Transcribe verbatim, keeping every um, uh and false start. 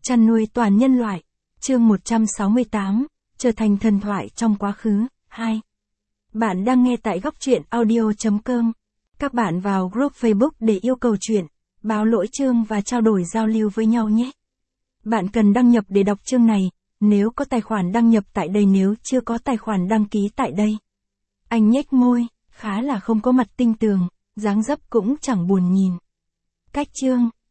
Chăn nuôi toàn nhân loại. Chương một trăm sáu mươi tám, trở thành thần thoại trong quá khứ. hai. Bạn đang nghe tại góc truyện audio chấm com. Các bạn vào group Facebook để yêu cầu chuyện, báo lỗi chương và trao đổi giao lưu với nhau nhé. Bạn cần đăng nhập để đọc chương này, nếu có tài khoản đăng nhập tại đây, nếu chưa có tài khoản đăng ký tại đây. Anh nhếch môi, khá là không có mặt tinh tường, dáng dấp cũng chẳng buồn nhìn. Cách chương,